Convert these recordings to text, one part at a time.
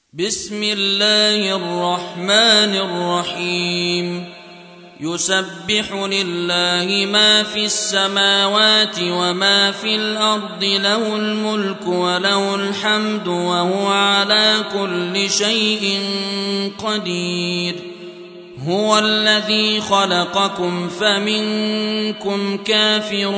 بسم الله الرحمن الرحيم. يسبح لله ما في السماوات وما في الأرض، له الملك وله الحمد وهو على كل شيء قدير. هو الذي خلقكم فمنكم كافر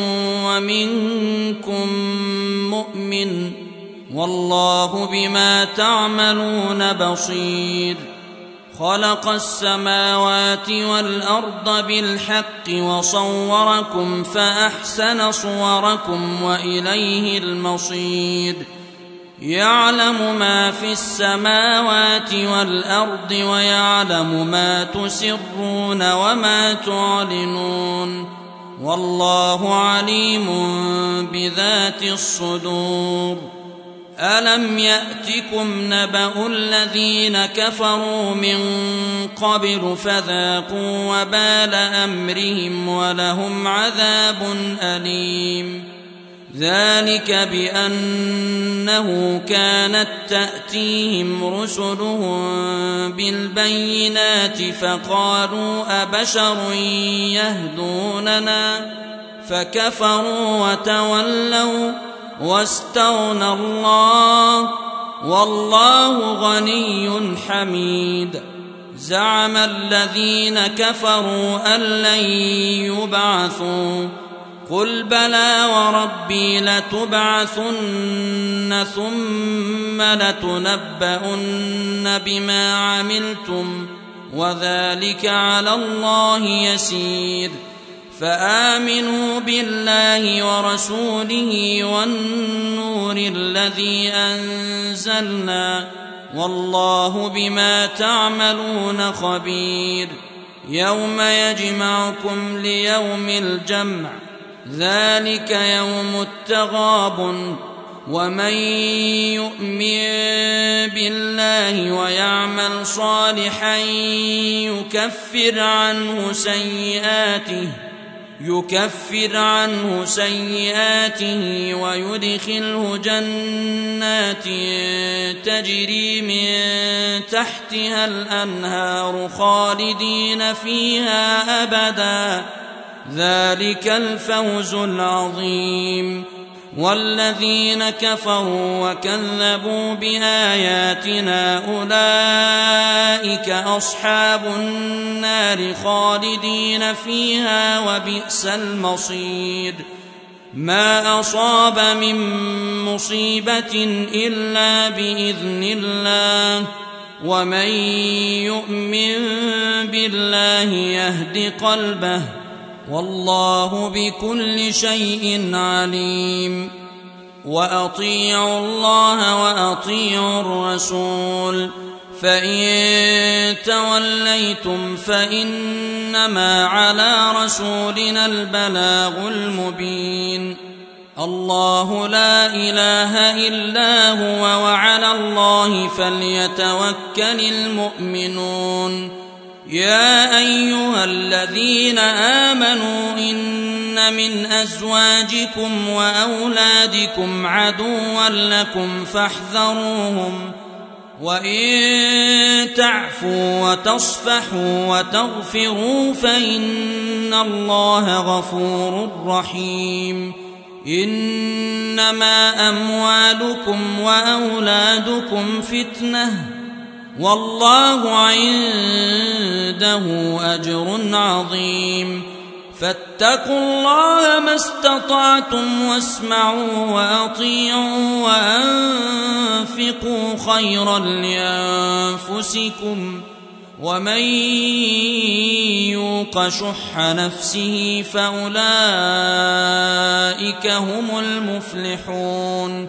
ومنكم مؤمن، والله بما تعملون بصير. خلق السماوات والأرض بالحق وصوركم فأحسن صوركم وإليه المصير. يعلم ما في السماوات والأرض ويعلم ما تسرون وما تعلنون، والله عليم بذات الصدور. ألم يأتكم نبأ الذين كفروا من قبل فذاقوا وبال أمرهم ولهم عذاب أليم. ذلك بأنه كانت تأتيهم رسلهم بالبينات فقالوا أبشر يهدوننا فكفروا وتولوا واستغنى الله، والله غني حميد. زعم الذين كفروا أن لن يبعثوا، قل بلى وربي لتبعثن ثم لتنبؤن بما عملتم وذلك على الله يسير. فآمنوا بالله ورسوله والنور الذي أنزلنا، والله بما تعملون خبير. يوم يجمعكم ليوم الجمع، ذلك يوم التغابن. ومن يؤمن بالله ويعمل صالحا يكفر عنه سيئاته ويدخله جنات تجري من تحتها الأنهار خالدين فيها أبدا، ذلك الفوز العظيم. والذين كفروا وكذبوا بآياتنا أولئك أصحاب النار خالدين فيها وبئس المصير. ما أصاب من مصيبة إلا بإذن الله، ومن يؤمن بالله يهد قلبه، والله بكل شيء عليم. وأطيعوا الله وأطيعوا الرسول، فإن توليتم فإنما على رسولنا البلاغ المبين. الله لا إله إلا هو، وعلى الله فليتوكل المؤمنون. يا أيها الذين آمنوا إن من أزواجكم وأولادكم عدوا لكم فاحذروهم، وإن تعفوا وتصفحوا وتغفروا فإن الله غفور رحيم. إنما أموالكم وأولادكم فتنة، والله عنده أجر عظيم. فاتقوا الله ما استطعتم واسمعوا وأطيعوا وأنفقوا خيرا لأنفسكم، ومن يوق شح نفسه فأولئك هم المفلحون.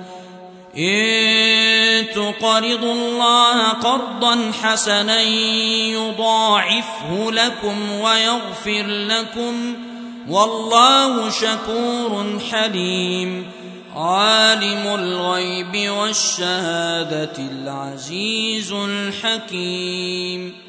إن تقرضوا الله قرضا حسنا يضاعفه لكم ويغفر لكم، والله شكور حليم. عالم الغيب والشهادة العزيز الحكيم.